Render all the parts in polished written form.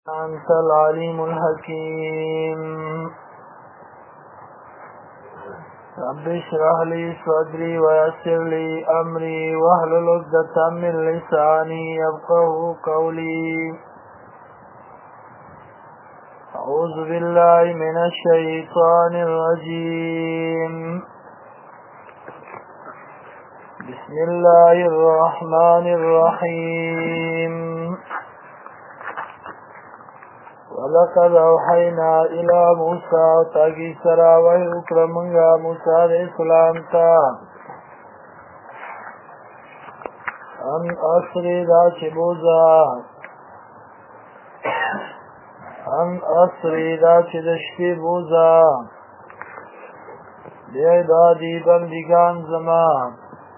أنت العليم الحكيم رب اشرح لي صدري ويسر لي أمري واحلل عقدة من لساني يفقهوا قولي أعوذ بالله من الشيطان الرجيم بسم الله الرحمن الرحيم ولقد أوحينا إلى موسى تاكي سرا وحي اکرمنگا موسى علیہ السلام تا ان اسری دا چدشتی بوزا بعبادی بندگان زمان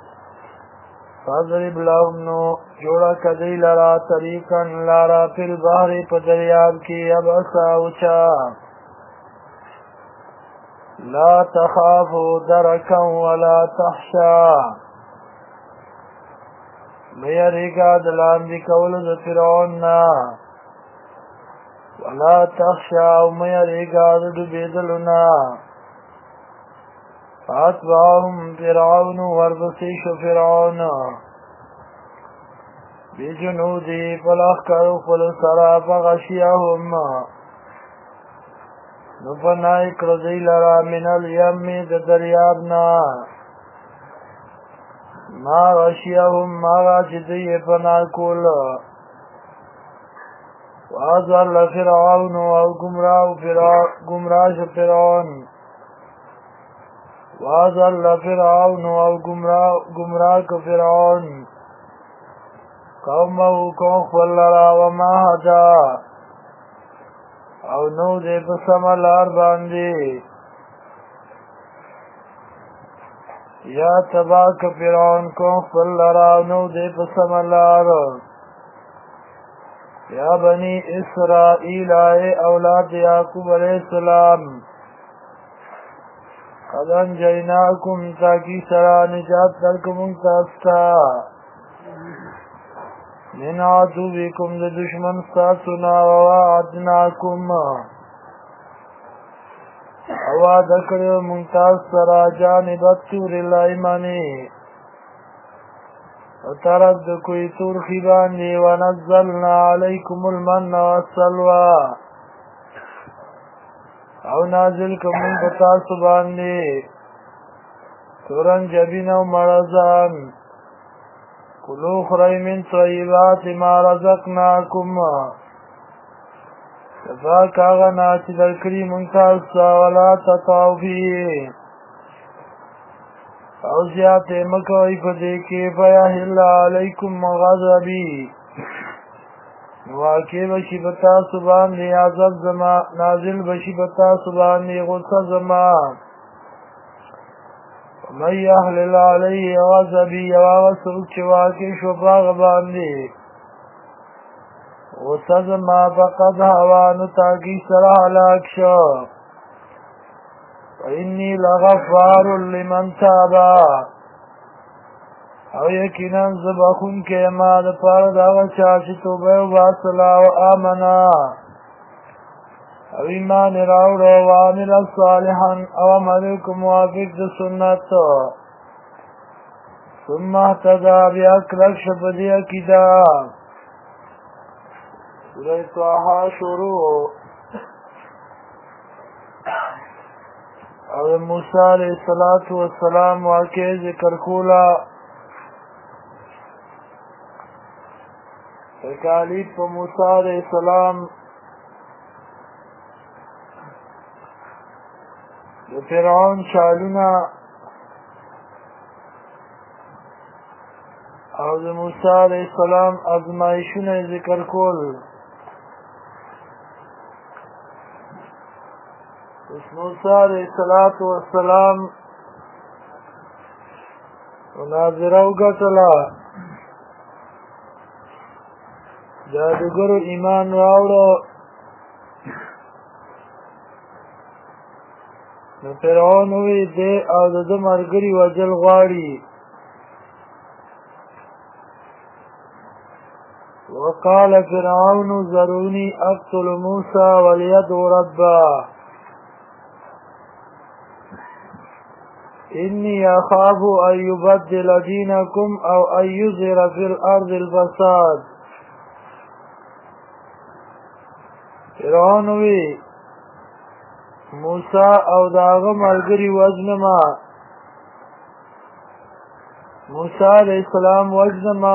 فضرب لهم نو جوڑا کدی لرا طریقا لارا فی البحر پدریاب کی ابسا اوچا لا تخافو درکا ولا تخشا میریگا دلاندی کولو د فرعوننا ولا تخشا میریگا دبیدلنا فاتبعهم فرعون وربسیش فرعون بجنودی فلخکر فلسرا فغشیهم نفنائی کرزی لرا من الیم د دریابنا ما غشیهم ما غاشدی فناکول وازل فرعون او گمراش فرعون وازل فرعون او گمراک فرعون قومه کون خلرا وما حدا او نو دے پسملار باندی یا تباک فرعون کون خلرا او نو دے پسملار یا بنی اسرائیل آئے اولاد یعقوب علیہ السلام قد انجیناکم تاکی سرا نجات ترکمون تاستا من عدوبکم د دشمن ساسنا وواعدناکم اواد کړو ممتاز سرا جانب الطور الایمنی او طرف د کوی تور خیبانی ونزلنا علیکم المن والسلوى او نازل کوم پتا سبحانه تورن جبین او مرزان کلو خری من طیبات ما رزقناکم فاک آغا ناچی در کری منتاسا ولا تطاو فی او زیاد مکوی فدیکی فیحل علیکم غضبی واقع بشی بتا سبحان دی عذاب زما نازل بشی بتا سبحان دی غصہ زما ومن یحلل علیه غضبی واغسرک چواکی شفاغ باندی غصہ زما فقد حوانو تاکی سرح علاک شو وإنی لغفار لمن تابا او یقینا زبخون که ما د پاره دا چاچی توبه و باصلا و آمنا او ایمان راوړو و عامل صالحا او عمل کو موافق د سنت ثم اهتدى بیا کلک شپدی عقیده سوره طه شروع او موسی علیہ السلام واقع ذکر کولا تکالیف په موسی علیہ السلام د فرعون چالونه او د موسی علیہ السلام ازمایښونه ذکر کول موسی علیہ السلام مناظره وګټله جادوګرو ایمان راوړو نو فرعون وی دی او د ملګري وجل غواړي وقال فرعون ذروني اقتل موسى وليدعو ربه إني أخاف أن يبدل دينكم أو أن يظهر في الأرض الفساد. فرعون وی موسی او داغه ملګری وجنما، موسی علیہ السلام وجنما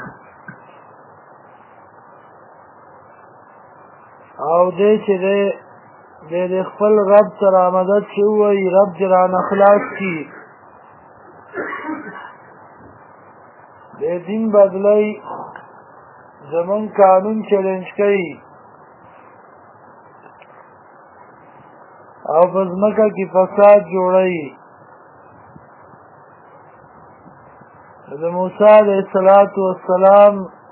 او دې چې د خپل رب سره مدد شوی، رب جران اخلاص کی د دین بدلی زمون قانون چیلنج کئی او بزمکه کی فساد جوړی. د موسی علیہ السلام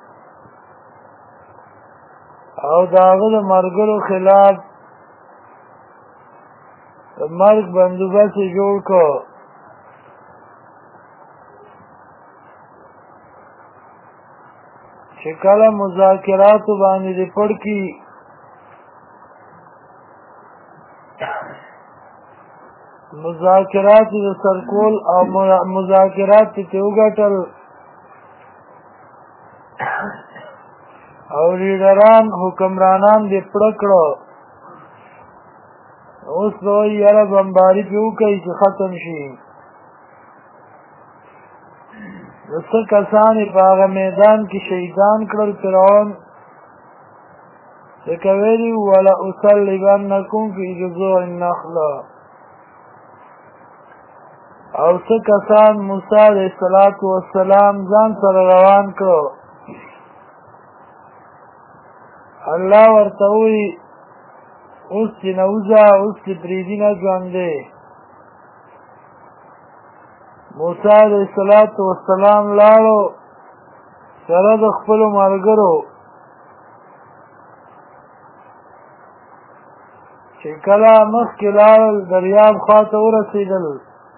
او داغه د مرګرو خلاف مرګ بندوبست جوړ کو. چې کله مذاکرات باندې د پړ کی مذاکرات د سرکول او مذاکرات ته وګټل او لیډران حکمرانان دې پړ کړو. اوس نو یاره بمباری پیو کوي چې ختم شي. دسته کسان په هغه میدان کې شهیدان کړل. فرعون لکه ویلي ولا اصلبنکم فی جذوع النخل. او څه کسان موسی علیہ السلام ځان سره روان کړو. الله ورته وی اوس چې نوزه اوس چې پریدي نه ژوند دی. موسی علیہ السلام لاړو سره د خپلو ملګرو. چې کله مخکې لاړل دریاب خواته ورسېدل،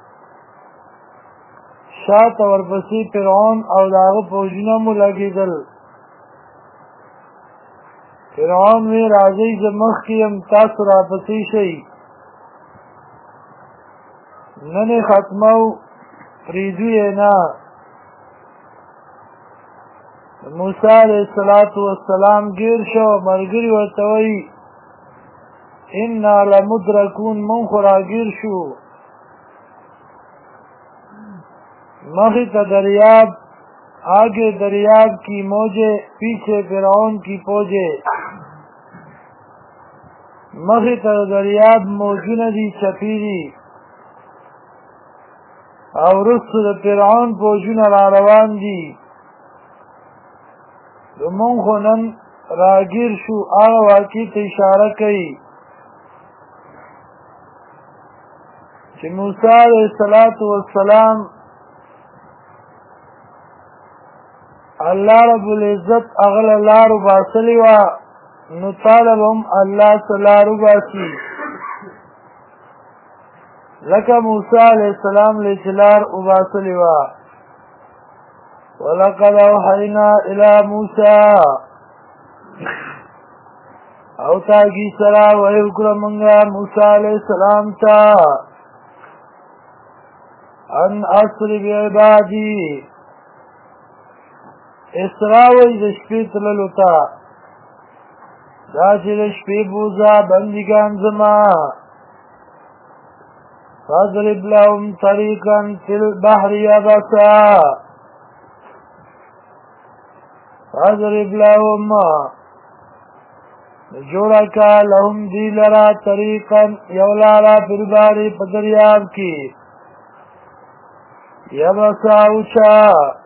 شاته ورپسې فرعون او د هغه فوجونه مو لګېدل. فرعون وی راځئ زه مخکې یم تاسو راپسې شئ. نن یې ختمو پرېږدو یې نه. موسی علیہ السلام ګیر شو. ملګري ورته وایي انا لمدرکون، من خو راګیر شو. مخې ته دریاب، آگے دریاب کی موجے، پیچھے فرعون کی فوجے. مخې ته دریاب موجونه دي چپی دي او وروسته د فرعون فوجونه را روان دي. مونږ خو نن راګیر شو. هغه واقعې ته اشاره کوي چې موسی علیہ السلام الله رب العزت اغل لارو باسلی و نو طالبهم الله سلارو باسی. لکه موسی علیہ السلام لچلار اباسلی و ولقد اوحینا الى موسی او تاگی سرا وحیوکر منگا موسی علیہ السلام تا ان اصری بعبادی اسراوی د شپې تللو ته دا چې د شپې بوزا بندګان زما فاضرب لهم طریقا فی البحر یبسا فاضرب لهم جوړه کا لهم دی لرا طریقا یو لارا فی البحر په دریاب کې یبسا اوچا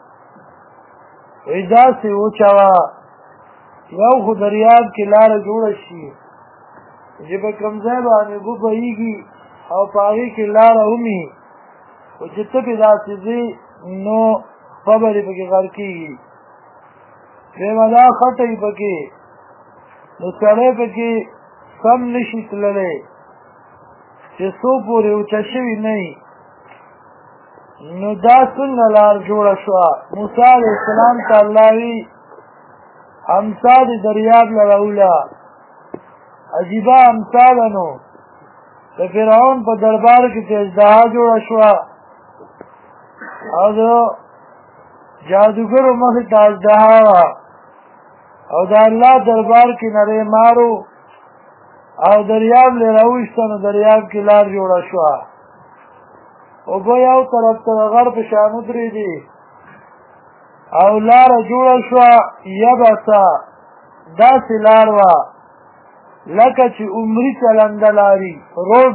ویدا سی اوچاوا یو خو دریاب کې لاره جوړه شي چې په کوم ځای باندې اوبه بهیږي او په هغې کې لاره ومي خو چې ته پې داسې ځې نو خبرې پکې غر کېږي. دویمه دا خټه وي پکې نو سړی پکې سم نشي تللی چې څو پورې اوچه شوي نه وي. نو دا څنګه لار جوړه شوه؟ موسی علیہ السلام ته الله وی امسا دی دریاب لراولا عجیبا امسالنو د فرعون په دربار کې چې اژدها جوړه شوه او د جادوګرو مخې ته اژدها وه او د الله دربار کې نری مارو او دریاب لی راویسته نو دریاب کې لار جوړه شوه اوبه یو طرف ته د غر په شان ودرېدې او لاره جوړه شوه یبسه داسې لار وه لکه چې عمري چلنده لاري روډ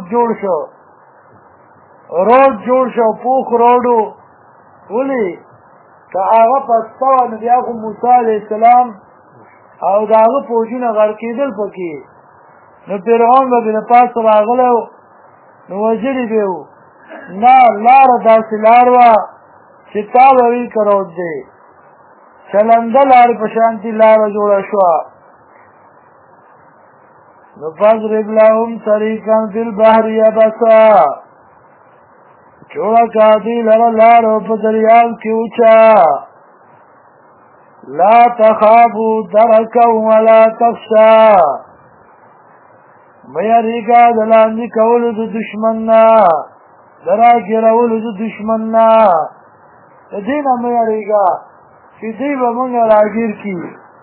جوړ شو پوخ روډو ولې که هغه پسته وه نو بیا خو موسی علیه السلام او د هغه فوجونه غرقېدل پکې نو فرعون به د پاسه راغلی و نو وژلي به و نه لاره داسې لار وه چې تا به وي که روډ دی چلنده لارې په شانتي لاره جوړه شوه نو فضرب لهم طریقا فی البحر یبسا جوړه کا دوی لره لاره په دریاب کې اوچه لا تخافوا درکا ولا تخشا مه یریږه د لاندې کولو د دشمن نه د راګیرولو د دشمن نه د دې نه مه یریږه چې دوی به مونږ راګیر کړي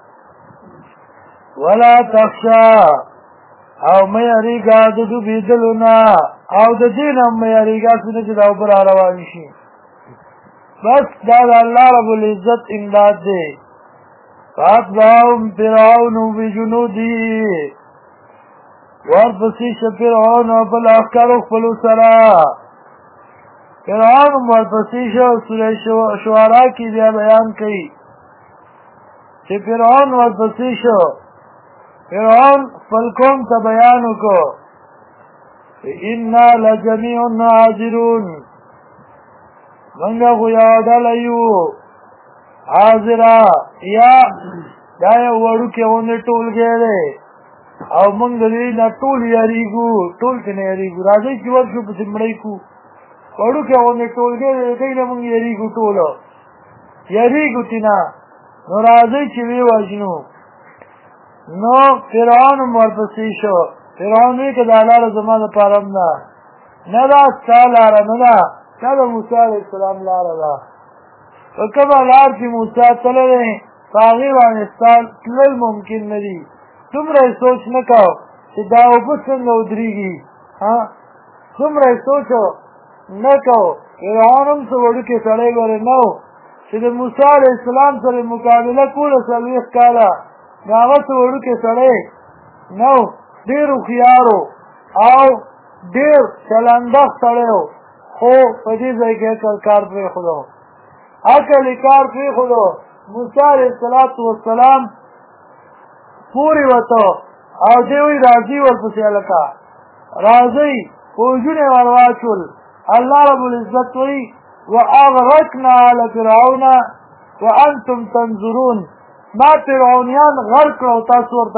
ولا تخشا او مه یریږه د ډوبېدلو نه او د دې نه مه یریږه څنګه چې دا اوبه را روانې شي بس دا د الله رب العزت امداد دی فاتبعهم فرعون بجنوده ورپسې شه فرعون په لښکرو خپلو سره فرعون ورپسې شه سوره شعراء کې بیا بیان کوي چې فرعون ورپسې شو فرعون خپل قوم ته بیان وکړو انا لجميع حاضرون منګه خو یو ډله یو حاضره یا دا یو وړوکی غوندې ټولګی دی او موږ د دې نه ټول یریږو ټول ته نه یریږو راځئ چې ورشو پسې مړی کړو وړوکی غوندې ټولګی دی د دې نه موږ یریږو ټولو یریږو تېنه نو راځئ چې ویې وژنو نو فرعون هم ورپسې شو فرعون وی که دا لاره زما دپاره هم ده نه دا ستا لاره نه ده دا د موسی علیه السلام لاره ده په کومه لار چې موسی تللی په هغې باندې ستا تلل ممکن نه دي دومره یې سوچ نه کو چې دا اوبه څنګه ودرېږي دومره یې سوچ نه کو فرعون هم څه وړوکی سړی ګورې نه و چې د موسی علیه السلام سره مقابله کوله 40 کاله نو هغه څه وړوکی سړی نه و ډېر هوښیار او ډېر چلندخ سړی و خو په دې ځای کې عقل کار پرېښودو عقل یې کار پرېښودو موسی علیه السلام پورې وته او دی وایي راځئ ورپسې هلکه راځئ فوجونه یې ور واچول الله رب العزت وایي واغرقنا آل فرعون وانتم تنظرون ما فرعونیان غرق کړه او تاسو ورته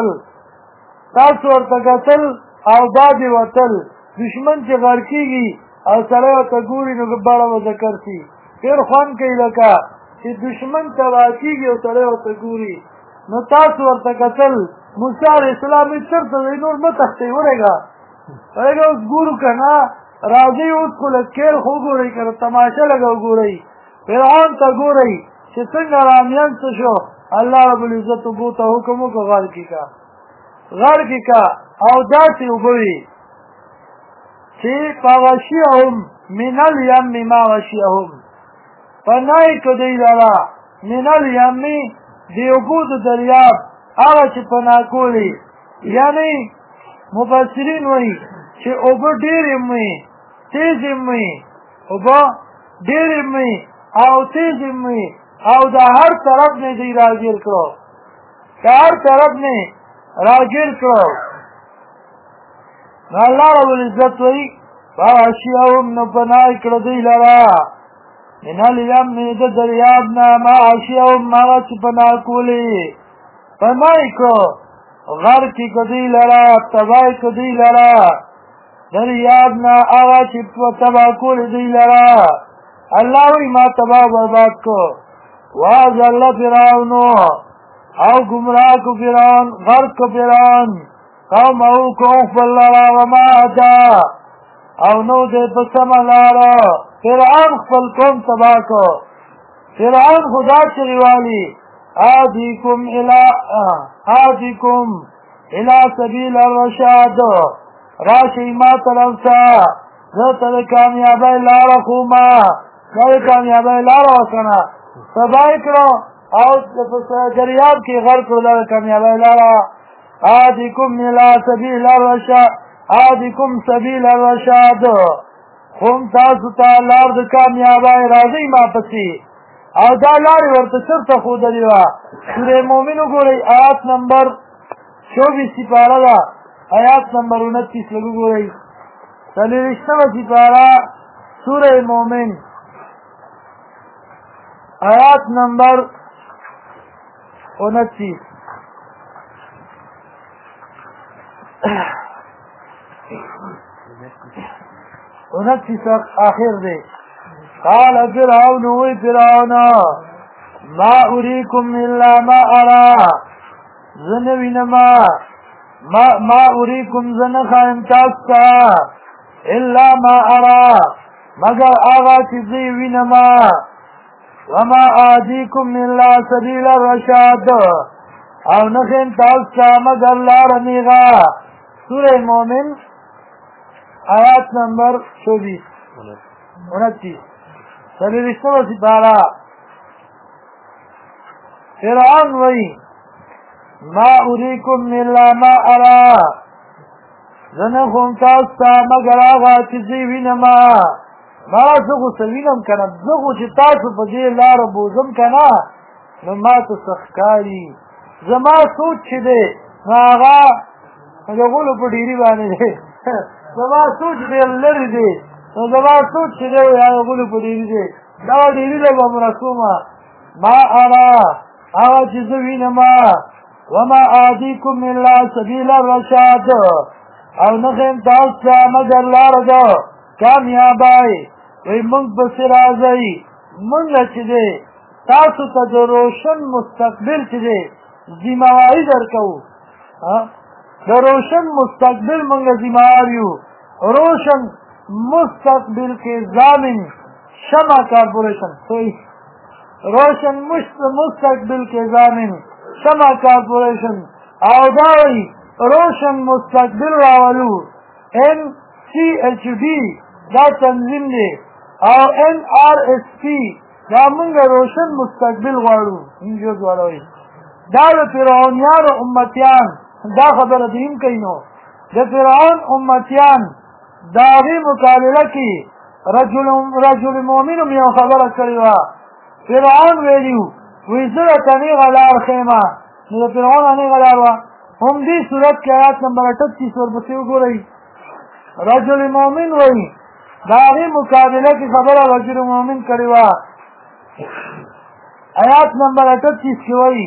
کتل او بادې وتل دشمن چې غرقېږي او سړی ورته ګوري نو بړه به ذکر شي ډېر خوند کوي لکه چې دشمن تباه کېږي او سړی ورته ګوري نو تاسو ورته کتل موسی علیه السلام یې چېرته دی نور مه تښتئ ورېږه اوس ګورو که نه راځئ اوس خو لږ کیل خو وګورئ که نه تماشه لږه وګورئ فرعون ته ګورئ چې څنګه رامیان څه شو الله رب العزت اوبو ته حکم وکړو غرق یې که او داسې اوبه وي چې فغشیهم من الیم ما غشیهم پناه یې که دوی لره من الیم د اوبو د دریاب هغه چې پناه کولې یعنې مفسرین وایي چې اوبه ډېرې هم وي تیز هم وي اوبه ډېرې هم وي او تیز هم وي او د هر طرف نه دوی راګیر کړو د هر طرف نه راګیر کړو نو الله رب العزت وایي فغشیهم نو پناه یې کړه دوی لره من الیم د دریاب نه ما غشیهم هغه چې پناه کولې پناه یې کړو غرق یې کړه دوی لره تباه یې کړه دوی لره دریاب نه هغه چې تباه کولې دوی لره الله وایي ما تباه برباد کړو واضل فرعون او گمراہ کو فرعون غرق کو فرعون قومه کو خپل لرا وما اتا او نو دې په سمه لاره فرعون خپل قوم تباه کو فرعون خدا چریوالی هادیکم الى سبیل الرشاد راشی ما طرف تا زه د کامیابی لاره خوما د کامیابی لاره وکړه تباه کړو او په دریاب کې غرق کړل کامیابی لاره هادیکم الى سبیل الرشاد هادیکم سبیل الرشاد خوم تاسو ته لار د کامیابی راځي ما پسې او دا لارې ورته چېرته ښودلې وه سورې مؤمن وګورئ آیات نمبر 24 سپاره ده آیات نمبر 29 لږ وګورئ 40 سپاره سورې مؤمن آیات نمبر 29 آخر دے قال فرعون وی فرعون ما اریکم الا ما ارا زنوینما ما اریکم زنخائم تاستا الا ما ارا مگر آغا چیزی وینما وما آدیکم الا سبیل الرشاد او نخیم تاستا مگر لار نیغا سورہ مومن آیات نمبر 29 سپارہ فرعون وی ما اریکم الا ما ارا زنخم تاستا مگر آغا چیزی وینما ما زغو سوینم کنا زغو چی تاسو پا دی لار بوزم کنا نو ما تسخکاری زما سوچ چی دے آغا غولو پا ڈیری بانے دے زما سوچ دے لری دے زما سوچ چی دے غولو پا ڈیری دے دا ڈیری دے با مرسوما ما ارا آغا چیزو وینما وما آدیکم الا سبیل الرشاد او نخیم تاستا مگر لار دو کامیابائی وی منگ بسر آزائی منگا چی دے تاسو تا جو روشن مستقبل چی دے زیموائی در کهو در روشن مستقبل منگا زیمواریو روشن مستقبل کے ضامن شمع کارپوریشن روشن مستقبل کے ضامن شمع کارپوریشن او داوی روشن مستقبل راولو NCHD دا تنظیم دی او NRSP دا منگا روشن مستقبل غوارو انجوز واروی دا دا فرعونیان امتیان دا خبر دیم کئینو دا فرعون امتیان دا غی مقابلہ کی رجل مومنم یو خبر کریوا فرعون ویلیو ویزر تنی غلار خیمہ دا فرعون انی غلاروا هم دی صورت کی آیات نمبر 38 وربسیو گو رئی رجل مومن وی دا غی مقابلہ کی خبر رجل مومن کریوا آیات نمبر 38 کی وی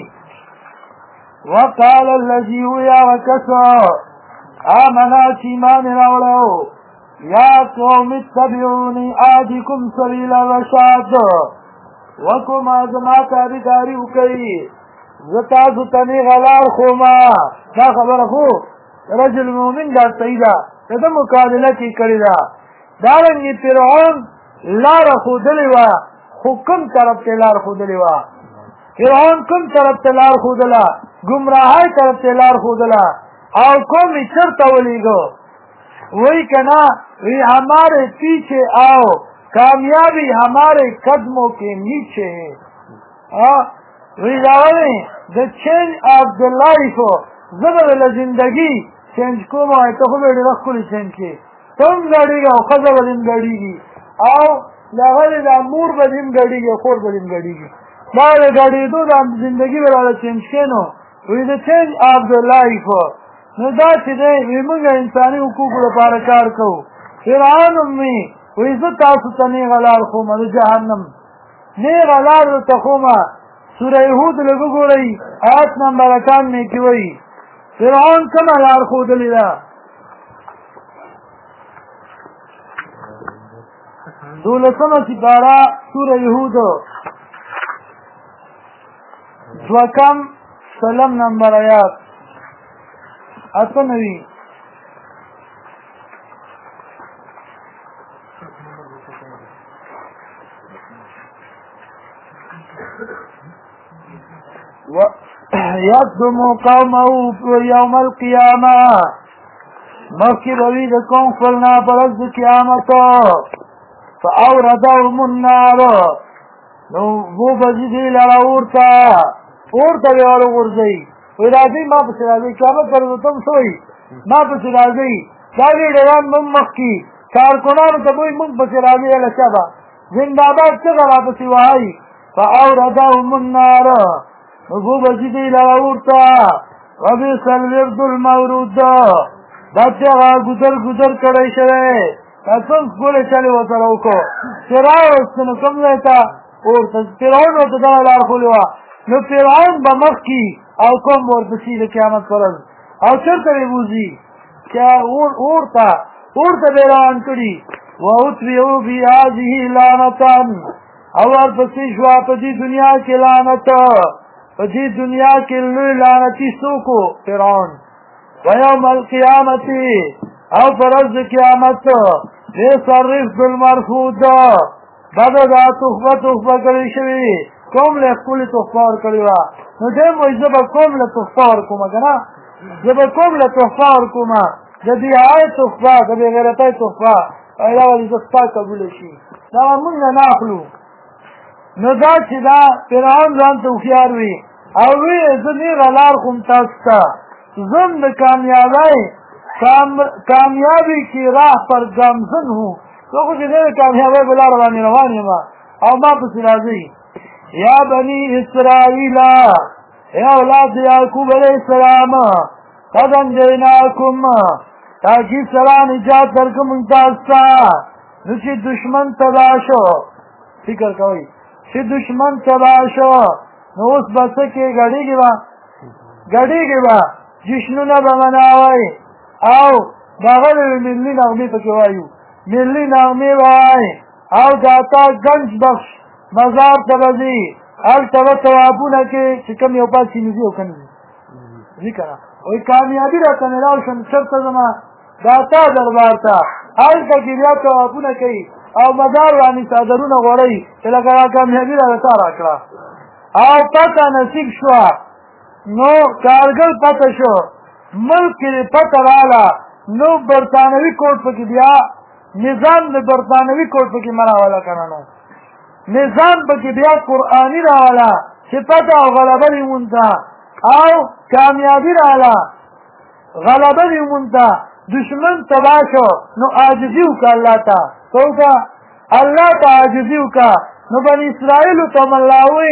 وقال الذي يا وكسا آمنا چیمان راولو یا قوم اتبعونی آدکم سبیل الرشاد وکم آزما تابداری اکئی زتازو تنی غلار خوما دا خبر خو رجل مومن دا سیدہ دا مقابلہ کی کردہ دارنگی فرعون لار خودلیوا حکم طرف تے لار خودلیوا فرعون کم طرف تے لار خودلا گمراہی طرف تے لار خودلا او قومی چرتا ولیگو وہی کنا وی ہمارے پیچھے آؤ کامیابی ہمارے قدموں کے نیچے ہے وی داولی the change of the life زبر زندگی چینج کو مائی تو خوبی رخ کلی چینج کی تم گاڑی گا خزا بدیم گاڑی گی او لغلی دا مور بدیم گاڑی گی خور بدیم گاڑی گی دار گاڑی دو دا زندگی برالا چینج کنو وی the change of the life نو دا چی دے وی منگا انسانی حقوق لپاره کار کو فرعون امی وی زتاسو تا نیغ لار خوما دا جہنم نیغ لار تا خوما سورہ ہود لگو گو رئی آیت نمبر 91 کی وی فرعون کم لار خود لیدا دولسم سپارہ سورہ ہود دوکم سلم نمبر آیات 98 یقدم قومه یوم القیامه مخی روی د قوم خپلنا پرز د قیامت فاوردهم النار نو وو بزی دی لرا اورتا بی آلو غرزی وی راضی ما پسی راضی قیامت کرو تم سوئی ما پسی راضی داوی ڈیوان من مخی کارکنانو تبوی من پسی راضی لشبا زنداباد چگا پسی وحی فاوردهم النار نو بزی دی لرا اورتا وبیس الورد المورود دا چغا گزر کڑی شوئے تاسم سکولی چلی وطلو کو فرعون استنو کم لیتا اورتا فرعون وطا دا لار خولیوا نو فرعون با مخ کی او کم ورپسی دا قیامت فرز او چرتا بی بوزی کیا اورتا بیران کڑی وَأُتْبِعُوا فِي هَذِهِ لَعْنَةً او ورپسی شوا پدی دنیا کی لعنت پدی دنیا کی لعنتی سوکو فرعون ويوم القيامة او فرز قیامت ليصرف بالمرفوض بدا دا تخفه کری شوی کوم له خپل تخفه ور کړی وا نو دې مو زبا کوم له تخفه ور کومه کنه زبا کوم له تخفه ور کومه د دې آیت تخفه د غیرتای تخفه ایلا ولې زستا قبول شي دا موږ نه اخلو نو دا چې دا فرعون ځان ته خيار وي او وی زنی غلار کوم تاسو زم د کامیابی کی راہ پر گامزن ہوں تو کچھ دیر کامیابی بلا روانی ما او ما پسی راضی یا بنی اسرائیل یا اولاد یعقوب علیہ السلام قد انجیناکم تاکی سرا نجات درکم انتاستا نچی دشمن تباشو فکر کوئی چی دشمن تباشو نو اس بسکی گڑی گی با جشنونه به مناوی او داغه ملی نغمه پکې وایو ملی نغمه وای او داتا گنج بخش مزار ته بزي هلته به توابونه کې چې کوم یو پاتې نزي او کنه ذکر او کامیابی راته ملاو شم چرته زما داتا دربار ته هلته کې بیا توابونه کوي او مزار باندې صادرونه غوړی چې لکه کامیابی راته راکړه او پته نصیب شو نو کارګل پته شو ملک پته رااله نو برطانوي کوټ پکې بیا نظام د برطانوي کوټ پکې مراواله کنه نو نظام پکې بیا قرآني راواله چې پته او غلبه یې مونږه او کامیابی رااله غلبه یې مونږه دشمن تباه شو نو عاجزي وکړه الله ته څوکه الله ته عاجزي وکړه نو بني اسرائیل ته ملاوي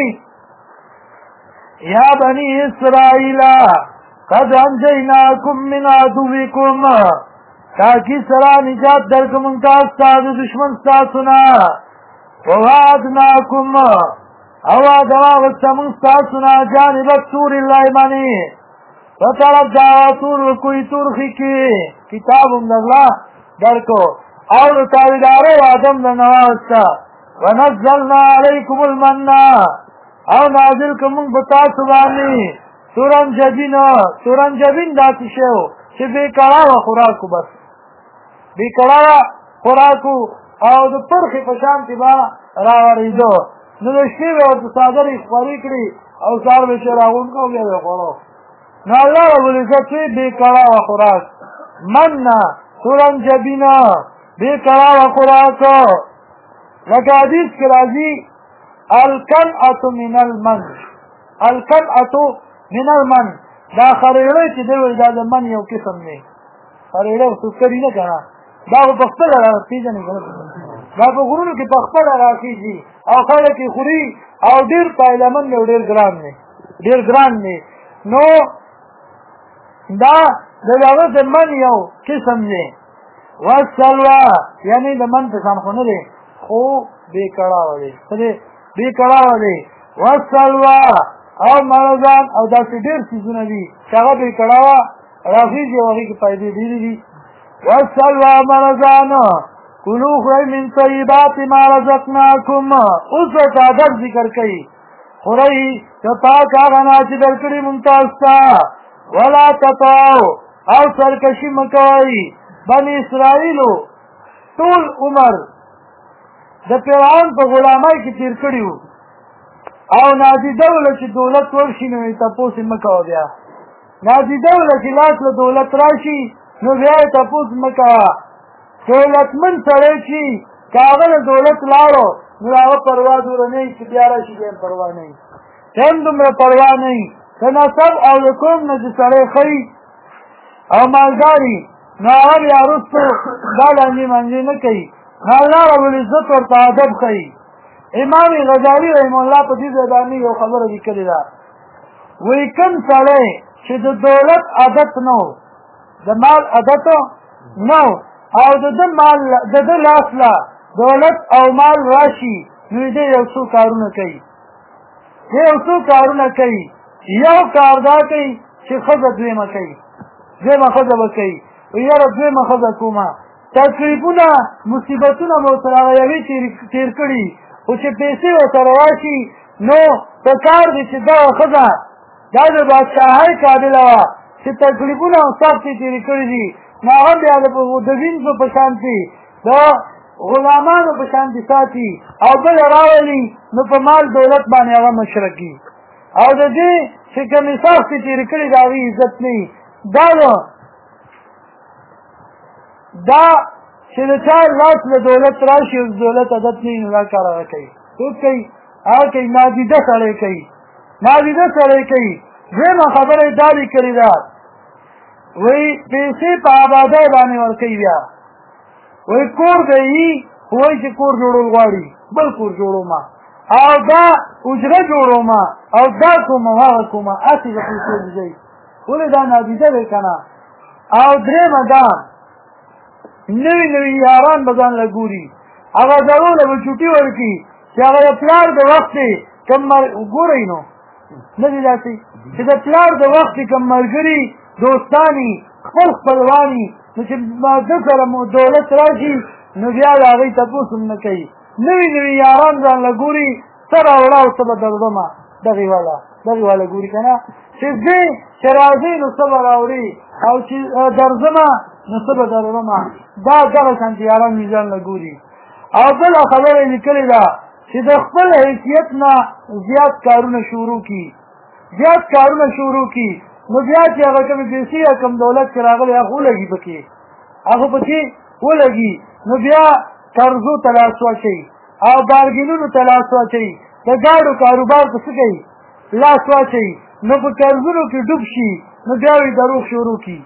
یا بنی اسرائیل قد انجیناکم من عدوکم تاکی سرا نجات درکم انتا استاد دشمن ستاسونا ووعدناکم اوادوا وستمن ستاسونا جانب الطور الایمانی وطرف دعوا طور کوئی ترخی کی کتاب اللہ درکو اور تاویدارو آدم دنواستا ونزلنا علیکم المنہ او نازل کوم بتا سبانی تورنجبین داتی شو چې بے کړه خوراکو بس بے کړه خوراکو او د پرخې په شان دی با راوړېدو نو د شپې به ورته صادرې خوري کړي او سهار به چې راغونډ او بیا به خوړو نو الله رب العزت بے کړه خوراک مننا تورنجبینا بے کړه خوراک لکه حدیث کې راځي الکنعة من المن دا خریړی چې دی وایي دا د من یو قسم دی خریړی سکري نه کنه دا په خپله راخېږي دا په غرونو کې په خپله راخېږي او خلک یې خوري او ډېر پایلمن دی او ډېر ګران دی نو دا د هغه د من یو قسم دی والسلوى یعنی د من په شان خو نه دی خو بې کړاوه دی بې کړاوه دی والسلوى او مرزان او داسې ډېر څیزونه دي چې هغه بې کړاوه راخېږي او هغې کې فایدې ډېرې دي والسلوى مرزان کلوا خورئ من طیبات ما رزقناکم اوس ورته ادب ذکر کوي خورئ که پاک هغه نه چې درکړي مونږ تاسو ته ولا تطغوا او سرکشي مه کوئ بني اسرائیلو ټول عمر د فرعون په غلامۍ کې تېر کړي وو او نادیده وله چې دولت ورشي نو یې تپوس یې مه کوه بیا نادیده وله چې لاس له دولت راشي نو بیا یې تپوس مه کوه دولتمند سړی چې که هغه له دولت لاړو نو هغه پروا دوره نه وي چې بیا راشي بیا هم پروا نه وي هم دومره پروا نه وي که نسب او د قوم نه چې سړی ښي او مالدار وي نو هغه بیا وروستو دا لانجې منجې نه کوي نو الله ربالعزت ورته ادب ښیي امام غزالی رحم الله په دې ځای باندې یو خبره لیکلې ده وایي کوم سړی چې د دولت عادت نه د مال عادت نه او د ده لاس له دولت او مال راشي نو دې یو څو کارونه کوي یو کار دا کوي چې ښځه دویمه کوي دویمه ښځه به کوي یاره دویمه ښځه کومه تکلیفونه مصیبتونه مو ورسره هغه یوې تېر کړي خو چې پیسې ورسره راشي نو په کار دی چې دغه ښځه دا د بادشاهۍ قابله وه چې تکلیفونه او سختې تېرې کړي دي نو هغه بیا د وینځو په شانتې د غلامانو په شانتې ساتي او بله راولي نو په مال دولت باندې هغه مشرکي او د دې چې کومې سختې تېرې کړي د هغې عزت نه وي دا چې د چا لاس له دولت راشي او دولت عادت نه وي نو دا کار هغه کوي څوک کوي هغه کوي نادیده سړی کوي دویمه خبره یې دا لیکلې ده وایي پیسې په آبادۍ باندې ورکوي بیا وایي کور به یي خو وایي چې کور جوړول غواړي بل کور جوړومه او دا اجره جوړومه او دا کومه هغه کومه هسې د پیسې ځای ولې دا نادیده دی که نه او درېیمه دا نوي یاران به ځان له ګوري هغه زړو له به چوټي ورکړي چې هغه د پلار د وخت کې کوم ګورئ نو نه دي داسې چې د پلار د وخت کې کوم ملګري دوستاني خپلواني نو چې ده سره دولت راشي نو بیا د هغوی تپوس هم نه کوي نوي یاران ځان له ګوري څه راوړه او څه به درځمه دغې والا ګوري که نه چې ځې چې راځې نو څه به راوړي او چې درځمه نو څه به درځمه دغه شانتې یاران مې ځان له ګوري او بله خبره یې لیکلې ده چې د خپل حیثیت نه زیات کارونه شروع کي نو بیا چې هغه کومې پیسې یا کوم دولت کې راغلی هغه ولګي پکې نو بیا قرضو ته لاس واچوي او بارګینونو ته لاس واچوي د ګاډو کاروبار ته څه کوي لاس واچوي نو په قرضونو کې ډوب شي نو بیا یې دروغ شروع کي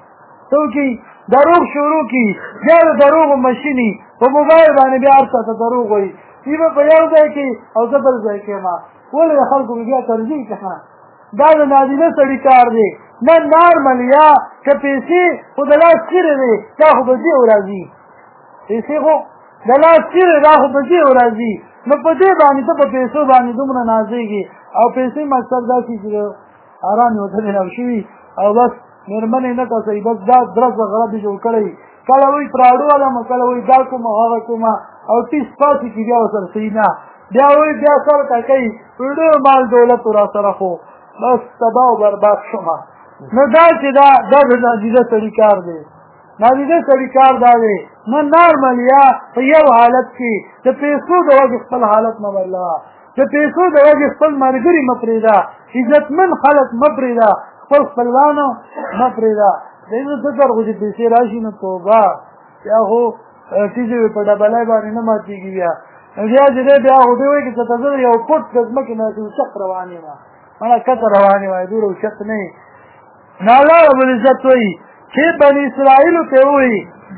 بیا د دروغو مشینې په موبایل باندې بیا هر څه ته دروغ وایي ای به په یو ځای کې او زه بل ځای کې یم ولې د خلکو مې بیا قرضې که نه دا د نادیده سړي کار دی نه نارمل یا که پیسې خو د لاس چیرې دی دا خو به ځي او راځي پیسې خو د لاس چیرې دا خو به ځي او راځي نو په دې باندې ته په پیسو باندې دومره نازېږي او پیسې مقصد داسې چې ارام یې ورته میلاو شوي او بس مېرمن یې نه کسوي بس دا درزه غرب یې جوړ کړی کله وایي پراډو والا م کله وایي دا کومه هغه کومه او ټیس پاسې چې بیا ورسره صحیح نه بیا وایي بیا سر ټکوي ډېر مال دولت را سره خو بس تباه او برباد شومه نو دا چې دا د نادیده سړي کار دی دا دی نه نارمل یا په یو حالت کې د پیسو د وجې خپل حالت مه بدلوه د پیسو د وجې خپل ملګري مه پرېږده عزتمن خلک مه پرېږده خپل خپلوانو مه پرېږده د دې څه کار خو چې پیسې راشي نو توبه بیا خو ټیزې په ډبلی باندې نه ماتېږي بیا چې دی بیا خو دی وایي که څه ته زه یو فوټ د ځمکې نه اوچت روان یم مړه کته روان یم دومره اوچت نه یې نو الله ربالعزت وایي چې بني اسرائیلو ته وایي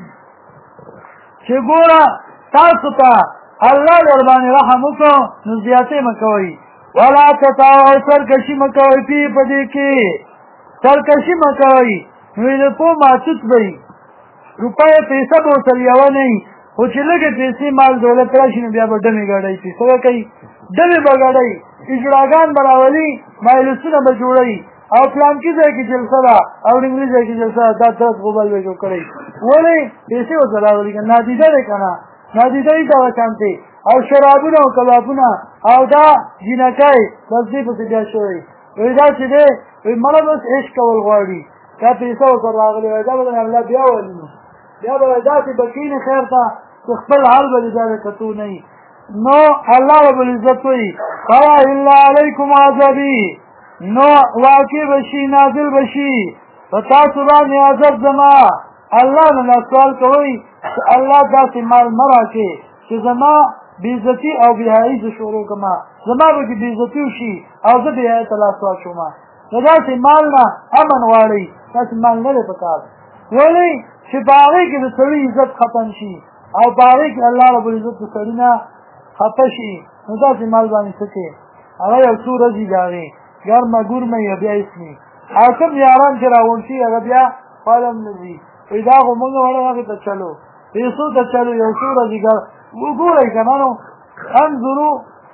چې ګوره تاسو ته الله در باندې رحم وکړو نو زیاتې مه کوئ ولا تطغوا سرکشي مه کوئ په دې کې سرکشي مه کوئ نو د پو ماتوت به وي روپۍ پیسه به ورسره یوه نه وي خو چې لږې پیسې مال دولت راشي نو بیا به ډمې ګډوي پیسه به کوي ډمې به ګډوي اجراګان به راولي مجلسونه به جوړوي او پلانکي ځای کې جلسه ده او ډنګري ځای کې جلسه ده دا درس غوبل به جوړ کړی ولې پیسې ورته راولي که نادیده دی که نه نادیده وي دغه شانتې او شرابونه او کبابونه او دا جینکۍ بس دې پسې بیا شوی وایي دا چې دی وایي مړه بس عشق کول غواړي دا پیسه ورسره راغلې وایي دا به د الله بیا ولینو بیا به داسې به کښېني خیر ته چې خپل حال به دې بیا د کتو نه وي نو الله رب العزت وایي فلا الا علیکم عذابي نو واقع بشي نازل بشي په تاسو باندې عذاب زما الله نه سوال کوي چې الله داسې مال مه راکړي چې زما بېعزتي او بېحیایي زه شروع کړم زما به کې بېعزتي وشي او زه بېحیایي ته لاس واچوم نو داسې مال نه امن غواړئ داسې مال نه دی په کار ولې چې په هغې کې د سړي عزت ختم شي او په هغې کې الله رب العزت د سړي نه خفه شي نو داسې مال باندې څه کوې هغه یو څو ورځې د هغې ګرمه ګورمه یا بیا اسمي او کوم یاران چې راغونډ شي هغه بیا خپله نه ځي وایي دا خو مونږ وړه هغې ته چلو پیسو ته چلو یو څو ورځې وګورئ که نه نو انظرو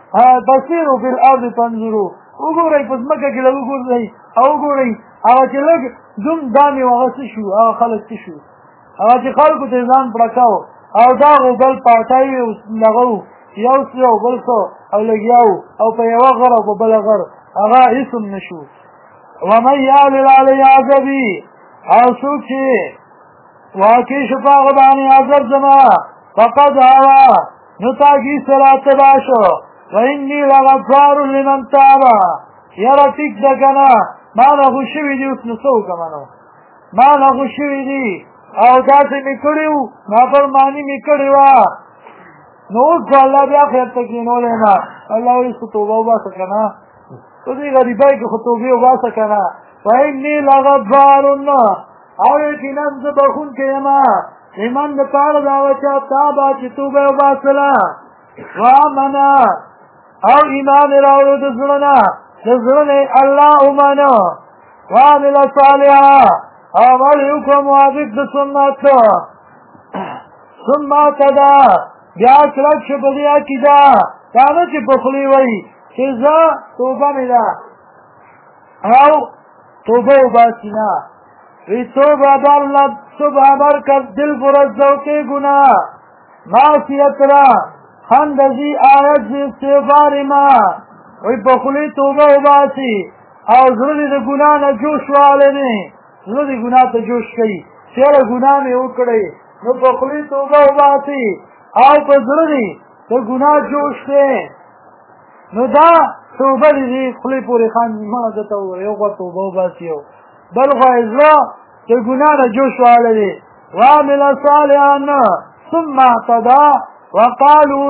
بصیرو فی الارض تنظرو وګورئ په ځمکه کې لږ وګورئ او وګورئ هغه چې لږ دوم دامې و هغه څه شو هغه خلک څه شو هغه چې خلکو ته ځان پړکاو او دا غو بل پاټی دغه و یو څه یو بل څه او لګیا و او په یوه غر او په بله غر هغه هېڅ هم نه شو ومن یعلل علی عذابي او څوک چې واقع شو په هغه باندې عذاب زما فقد هوا نو تاکي سره تباه شو واني لغفار لمن تاب یاره ټیک ده که نه ما نه خو شوي دي اوس نو څه وکړمه نو ما نه خو شوي دي او داسې مې کړي وو نافرماني مې کړې وه نو اوس خو الله بیا خیر ته کښېنولی نه الله وایي خو توبه وباسه که نه په دې غریبۍ کې خو توبې وباسه که نه واني لغفار او یقینا زه بخونکی یم لمن دپاره د هغه چا تابه چې توبه یې وباسله وامنه او ایمان یې راوړو د زړه نه د زړه نه الله ومنه وعمل صالحا او عمل یې وکړه موافق د سنت ثم اهتدی بیا کلک شو په دې عقیده دا نه چې په خولې وایي چې زه توبه مې ده او توبه وباسي نه وی توبه بالله صبح برکت دل فرز ذوقی گناه معصیت را خندزی آیت زی استغفار ما وی بخلی توبه وباسی او زړه د ګناه نه جوش والی نه زړه د ګناه ته جوش کوي چېرې ګناه مې وکړی نو بخلی توبه وباسي او په زړه د ګناه جوش دی نو دا توبه دې خولې پورې خاندي ما درته وویل یو خوا توبه وباسي یو بل خوا یې زړه د ګناه نه جوش والی دی وعمل صالحا ثم اهتدى وقالوا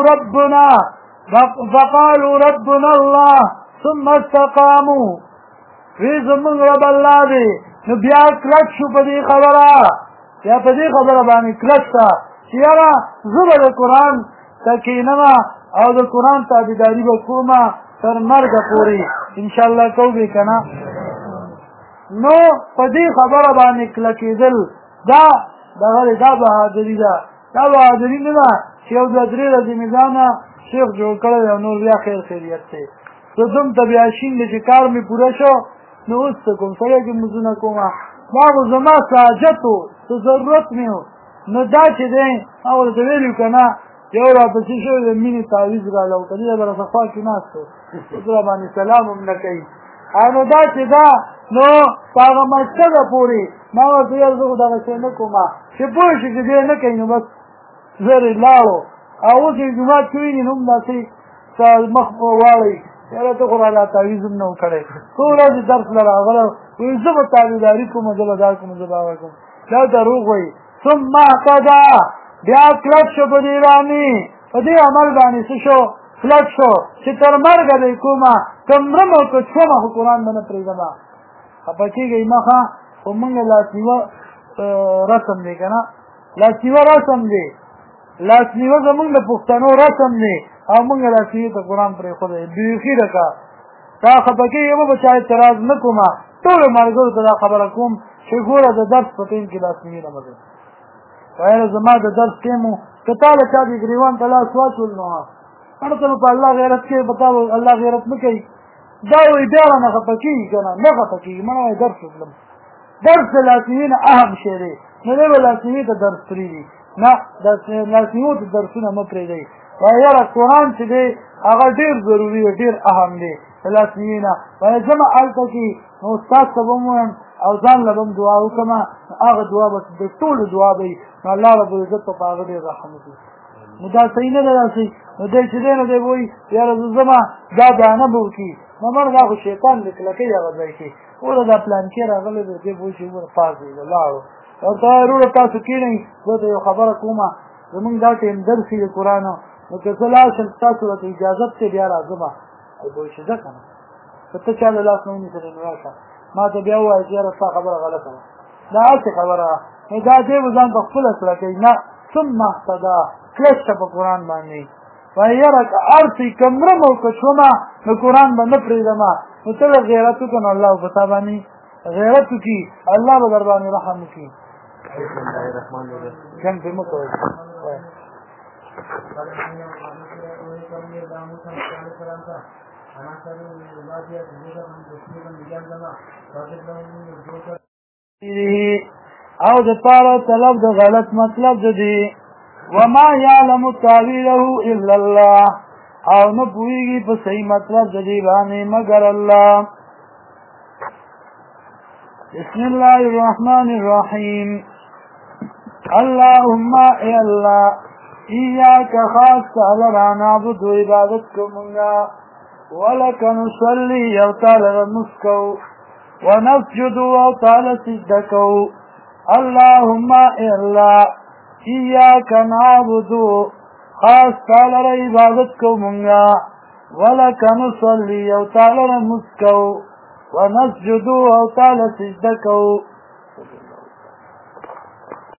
ربنا الله ثم استقاموا وی زمونږ رب الله دی نو بیا کلک شو په دې خبره بیا په دې خبره باندې کلک شه چې یاره زه به د قرآن ته کښېنم او د قرآن تابعداري به کومه تر مرګه پورې انشاءالله کوو به که نه نو په دې خبره باندې کلکېدل دا دغه دا بهادري ده دا بهادري نه ده چې یو دوه درې ورځې مې ځانه شیخ جوړ کړی او نور بیا خیر خیریت دی زه دوم ته بیا شین دی چې کار مې پوره شو نو اوس څه کوم سړی کې لمونځونه کومه دا خو زما څه حاجت و څه ضرورت مې و نو دا چې دی ما ورته ویلي که نه یو راپسې شوی د مینې تعویض راله او کلي به راته خوا کې ناست و اوس را باندې سلام هم نه کوي نو دا چې دا نو په هغه مقصده پورې ما ورته ویل زه خو دغه شی نه کوم چې پوه شي چې دی نه کوي نو بس زر یې لاړو او اوس یې جومات کې ویني نو هم داسې مخ واړئ یاره ته خو راله تعویض هم نه و کړی څو ورځې درس له راغله وایي زه به تابعداري کوم زه به دا کوم زه به هغه کوم دا دروغ وایي ثم اهتدی بیا کلک شو په دې باندې په دې عمل باندې څه شو کلک شو چې تر مرګه دی کومه که مرم او که څومه خو قرآن به نه پرېږدم خفه کېږئ مخه خو مونږ لاسنیوه رسم دی که نه لاسنیوه رسم دی لاسنیوه زمونږ د پښتنو رسم دی او مونږ لاسنیوه ته قرآن پرېښودی بیخي لکه دا خفه کېږئ به چا اعتراض نه کومه ټولو ملګرو ته دا خبره کوم چې ګوره د درس په ټیم کې لاسنیوي نه مه ویل زما د درس ټیم و که تا له چا دې ګریوان ته لاس واچول نو مړه ته په الله غیرت کې به تا الله غیرت نه کوي دا وایي بیا رانه خفه کېږي که نه نه خفه کېږي مړه وایي درس وکړم درس د لاسنیوي نه اهم شی دی نو دی به لاسنیوي ته درس پرېږدي نه لاسنیوو ته درسونه مه پرېږدئ وایي یاره قرآن چې دی هغه ډېر ضروري دی ډېر اهم دی د لاس نیوي نه وایي ځمه هلته کې نو استاد ته به م ووایم او ځان له به م دعا وکړمه هغه دعا به د ټولو دعا به وي نو الله ربالعزت به په هغه ډېر رحم وکړي نو دا صحیح نه ده داسې نو دی چې دی نو دی به وایي یاره زه ځمه دا دانه به وکړي نو مړ دا خو شیطان د کلکۍ هغه ځای کې وره دا پلانکې راغلی دی دی به وایي چې وره پاڅېږه لاړو ورته وایه وروره تاسو کښېنئ زه ته یو خبره کومه زمونږ دا ټیم درس یې د قرآن نو که زه لاړ شم تاسو راته اجازت دی بیا راځمه به وایي چې ځه که نه که ته چا له لاس نه ونیسلې نو راشه ما ته بیا ووایه چې یاره ستا خبره غلطه ده دا هسې خبره ده نو دا دی به ځان په خپله سره کوي نه ثم اهتدا کلک شه په قرآن باندې وایي یاره که هر څه یې که مرم او که شومه نو قرآن به نه پرېږدمه نو ته له غیرت وکړه نو الله به په تا باندې غیرت وکړي الله به در باندې رحم وکړي جنګ پرې مه کوئ او د پاره طلب د غلط مطلب دی وما يعلم تاويله الا الله او نه پوهیږي په صحیح مطلب دی باندې مگر الله بسم الله الرحمن الرحیم اللهم اے اللہ ایاک خاص تعالی را نعبد و عبادت کومنگا ولک نصلی یو تعالی رمسکو ونسجد و تعالی سجدکو اللهم اے اللہ ایاک نعبد خاص تعالی را عبادت کومنگا ولک نصلی یو تعالی رمسکو ونسجد و تعالی سجدکو